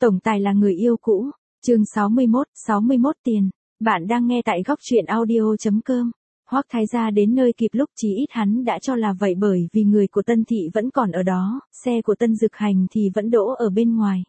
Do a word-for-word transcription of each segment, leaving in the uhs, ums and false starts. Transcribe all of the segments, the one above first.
Tổng tài là người yêu cũ. Chương sáu mươi mốt, sáu mươi mốt tiền. Bạn đang nghe tại góc truyện audio chấm com. Hoắc Thái gia đến nơi kịp lúc, chí ít hắn đã cho là vậy, bởi vì người của Tân thị vẫn còn ở đó, xe của Tân Dực Hành thì vẫn đỗ ở bên ngoài.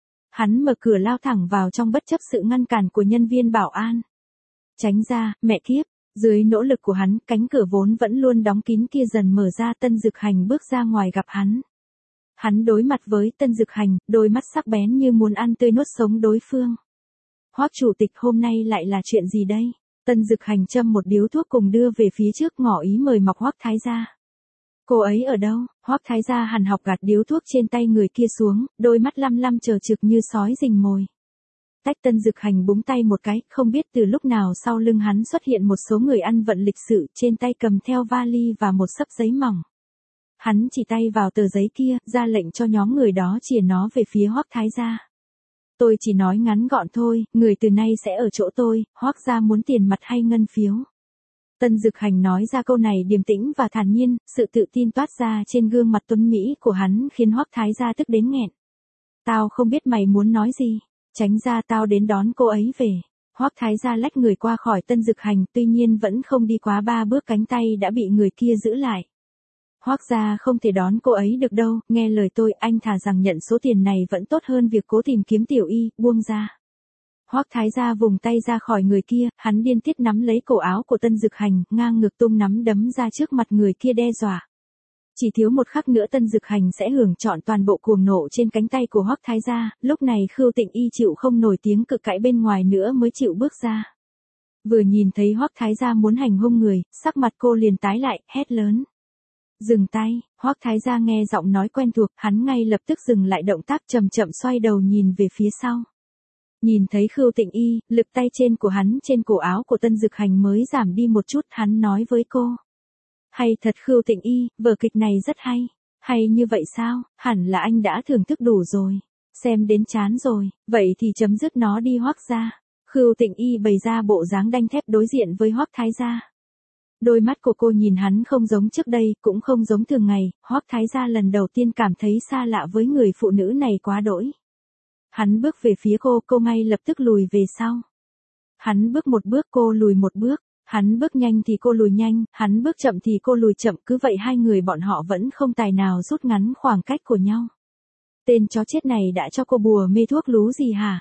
Hắn mở cửa lao thẳng vào trong bất chấp sự ngăn cản của nhân viên bảo an. Tránh ra, mẹ kiếp. Dưới nỗ lực của hắn, cánh cửa vốn vẫn luôn đóng kín kia dần mở ra, Tân Dực Hành bước ra ngoài gặp hắn. Hắn đối mặt với Tân Dực Hành, đôi mắt sắc bén như muốn ăn tươi nuốt sống đối phương. Hoắc chủ tịch, hôm nay lại là chuyện gì đây? Tân Dực Hành châm một điếu thuốc cùng đưa về phía trước, ngỏ ý mời mọc Hoắc Thái gia. Cô ấy ở đâu? Hoắc Thái gia hằn học gạt điếu thuốc trên tay người kia xuống, đôi mắt lăm lăm chờ trực như sói rình mồi. Tách. Tân Dực Hành búng tay một cái, không biết từ lúc nào sau lưng hắn xuất hiện một số người ăn vận lịch sự, trên tay cầm theo vali và một xấp giấy mỏng. Hắn chỉ tay vào tờ giấy kia, ra lệnh cho nhóm người đó chìa nó về phía Hoắc Thái gia. Tôi chỉ nói ngắn gọn thôi, người từ nay sẽ ở chỗ tôi. Hoắc gia muốn tiền mặt hay ngân phiếu? Tân Dực Hành nói ra câu này điềm tĩnh và thản nhiên, sự tự tin toát ra trên gương mặt tuấn mỹ của hắn khiến Hoắc Thái gia tức đến nghẹn. Tao không biết mày muốn nói gì, tránh ra, tao đến đón cô ấy về. Hoắc Thái gia lách người qua khỏi Tân Dực Hành, tuy nhiên vẫn không đi quá ba bước cánh tay đã bị người kia giữ lại. Hoắc gia không thể đón cô ấy được đâu, nghe lời tôi, anh thà rằng nhận số tiền này vẫn tốt hơn việc cố tìm kiếm tiểu y, buông ra. Hoắc Thái gia vùng tay ra khỏi người kia, hắn điên tiết nắm lấy cổ áo của Tân Dực Hành, ngang ngược tung nắm đấm ra trước mặt người kia đe dọa. Chỉ thiếu một khắc nữa Tân Dực Hành sẽ hưởng trọn toàn bộ cuồng nộ trên cánh tay của Hoắc Thái gia, lúc này Khưu Tịnh Y chịu không nổi tiếng cự cãi bên ngoài nữa mới chịu bước ra. Vừa nhìn thấy Hoắc Thái gia muốn hành hung người, sắc mặt cô liền tái lại, hét lớn. Dừng tay. Hoắc Thái gia nghe giọng nói quen thuộc, hắn ngay lập tức dừng lại động tác, chậm chậm xoay đầu nhìn về phía sau. Nhìn thấy Khưu Tịnh Y, lực tay trên của hắn trên cổ áo của Tân Dực Hành mới giảm đi một chút, hắn nói với cô. Hay thật Khưu Tịnh Y, vở kịch này rất hay. Hay như vậy sao? Hẳn là anh đã thưởng thức đủ rồi. Xem đến chán rồi, vậy thì chấm dứt nó đi Hoắc gia. Khưu Tịnh Y bày ra bộ dáng đanh thép đối diện với Hoắc Thái gia. Đôi mắt của cô nhìn hắn không giống trước đây, cũng không giống thường ngày. Hoắc Thái gia lần đầu tiên cảm thấy xa lạ với người phụ nữ này quá đỗi. Hắn bước về phía cô, cô ngay lập tức lùi về sau. Hắn bước một bước, cô lùi một bước. Hắn bước nhanh thì cô lùi nhanh, hắn bước chậm thì cô lùi chậm, cứ vậy hai người bọn họ vẫn không tài nào rút ngắn khoảng cách của nhau. Tên chó chết này đã cho cô bùa mê thuốc lú gì hả?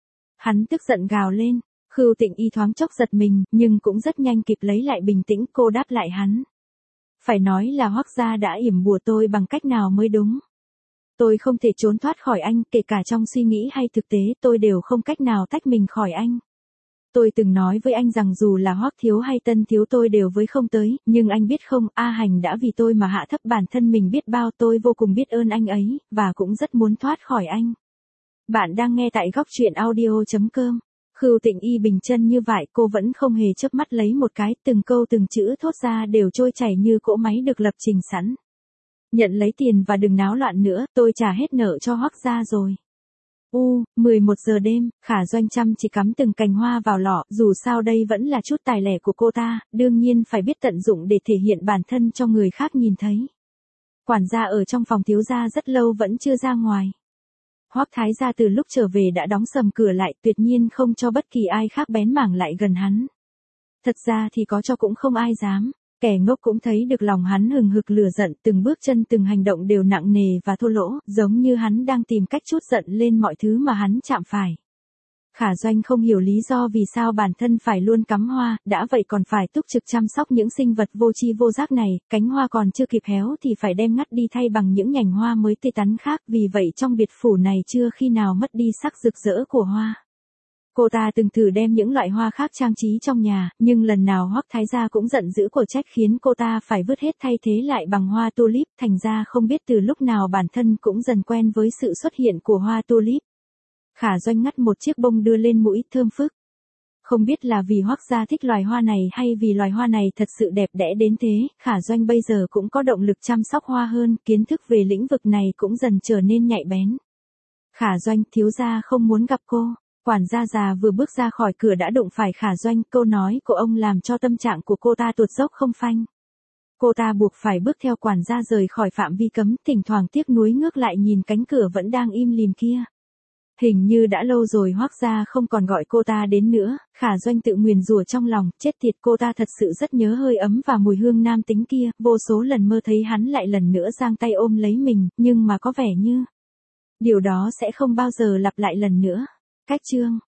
Hắn tức giận gào lên. Khưu Tịnh Y thoáng chốc giật mình, nhưng cũng rất nhanh kịp lấy lại bình tĩnh, cô đáp lại hắn. Phải nói là Hoắc gia đã yểm bùa tôi bằng cách nào mới đúng. Tôi không thể trốn thoát khỏi anh, kể cả trong suy nghĩ hay thực tế, tôi đều không cách nào tách mình khỏi anh. Tôi từng nói với anh rằng dù là Hoắc thiếu hay Tân thiếu tôi đều với không tới, nhưng anh biết không, A Hành đã vì tôi mà hạ thấp bản thân mình biết bao, tôi vô cùng biết ơn anh ấy, và cũng rất muốn thoát khỏi anh. Bạn đang nghe tại góc truyện audio chấm com. Khưu Tịnh Y bình chân như vậy, cô vẫn không hề chớp mắt lấy một cái, từng câu từng chữ thốt ra đều trôi chảy như cỗ máy được lập trình sẵn. Nhận lấy tiền và đừng náo loạn nữa, tôi trả hết nợ cho Hoắc gia rồi. U, mười một giờ đêm, Khả Doanh chăm chỉ cắm từng cành hoa vào lọ, dù sao đây vẫn là chút tài lẻ của cô ta, đương nhiên phải biết tận dụng để thể hiện bản thân cho người khác nhìn thấy. Quản gia ở trong phòng thiếu gia rất lâu vẫn chưa ra ngoài. Hoắc Thái gia từ lúc trở về đã đóng sầm cửa lại, tuyệt nhiên không cho bất kỳ ai khác bén mảng lại gần hắn. Thật ra thì có cho cũng không ai dám. Kẻ ngốc cũng thấy được lòng hắn hừng hực lửa giận, từng bước chân từng hành động đều nặng nề và thô lỗ, giống như hắn đang tìm cách trút giận lên mọi thứ mà hắn chạm phải. Khả Doanh không hiểu lý do vì sao bản thân phải luôn cắm hoa, đã vậy còn phải túc trực chăm sóc những sinh vật vô tri vô giác này, cánh hoa còn chưa kịp héo thì phải đem ngắt đi thay bằng những nhành hoa mới tươi tắn khác, vì vậy trong biệt phủ này chưa khi nào mất đi sắc rực rỡ của hoa. Cô ta từng thử đem những loại hoa khác trang trí trong nhà, nhưng lần nào Hoắc Thái gia cũng giận dữ cổ trách khiến cô ta phải vứt hết thay thế lại bằng hoa tulip, thành ra không biết từ lúc nào bản thân cũng dần quen với sự xuất hiện của hoa tulip. Khả Doanh ngắt một chiếc bông đưa lên mũi, thơm phức. Không biết là vì Hoắc gia thích loài hoa này hay vì loài hoa này thật sự đẹp đẽ đến thế, Khả Doanh bây giờ cũng có động lực chăm sóc hoa hơn, kiến thức về lĩnh vực này cũng dần trở nên nhạy bén. Khả Doanh, thiếu gia không muốn gặp cô. Quản gia già vừa bước ra khỏi cửa đã đụng phải Khả Doanh, câu nói của ông làm cho tâm trạng của cô ta tuột dốc không phanh. Cô ta buộc phải bước theo quản gia rời khỏi phạm vi cấm, thỉnh thoảng tiếc nuối ngước lại nhìn cánh cửa vẫn đang im lìm kia. Hình như đã lâu rồi Hoác gia không còn gọi cô ta đến nữa, Khả Doanh tự nguyền rủa trong lòng, chết thiệt cô ta thật sự rất nhớ hơi ấm và mùi hương nam tính kia, vô số lần mơ thấy hắn lại lần nữa giang tay ôm lấy mình, nhưng mà có vẻ như điều đó sẽ không bao giờ lặp lại lần nữa. Cách chương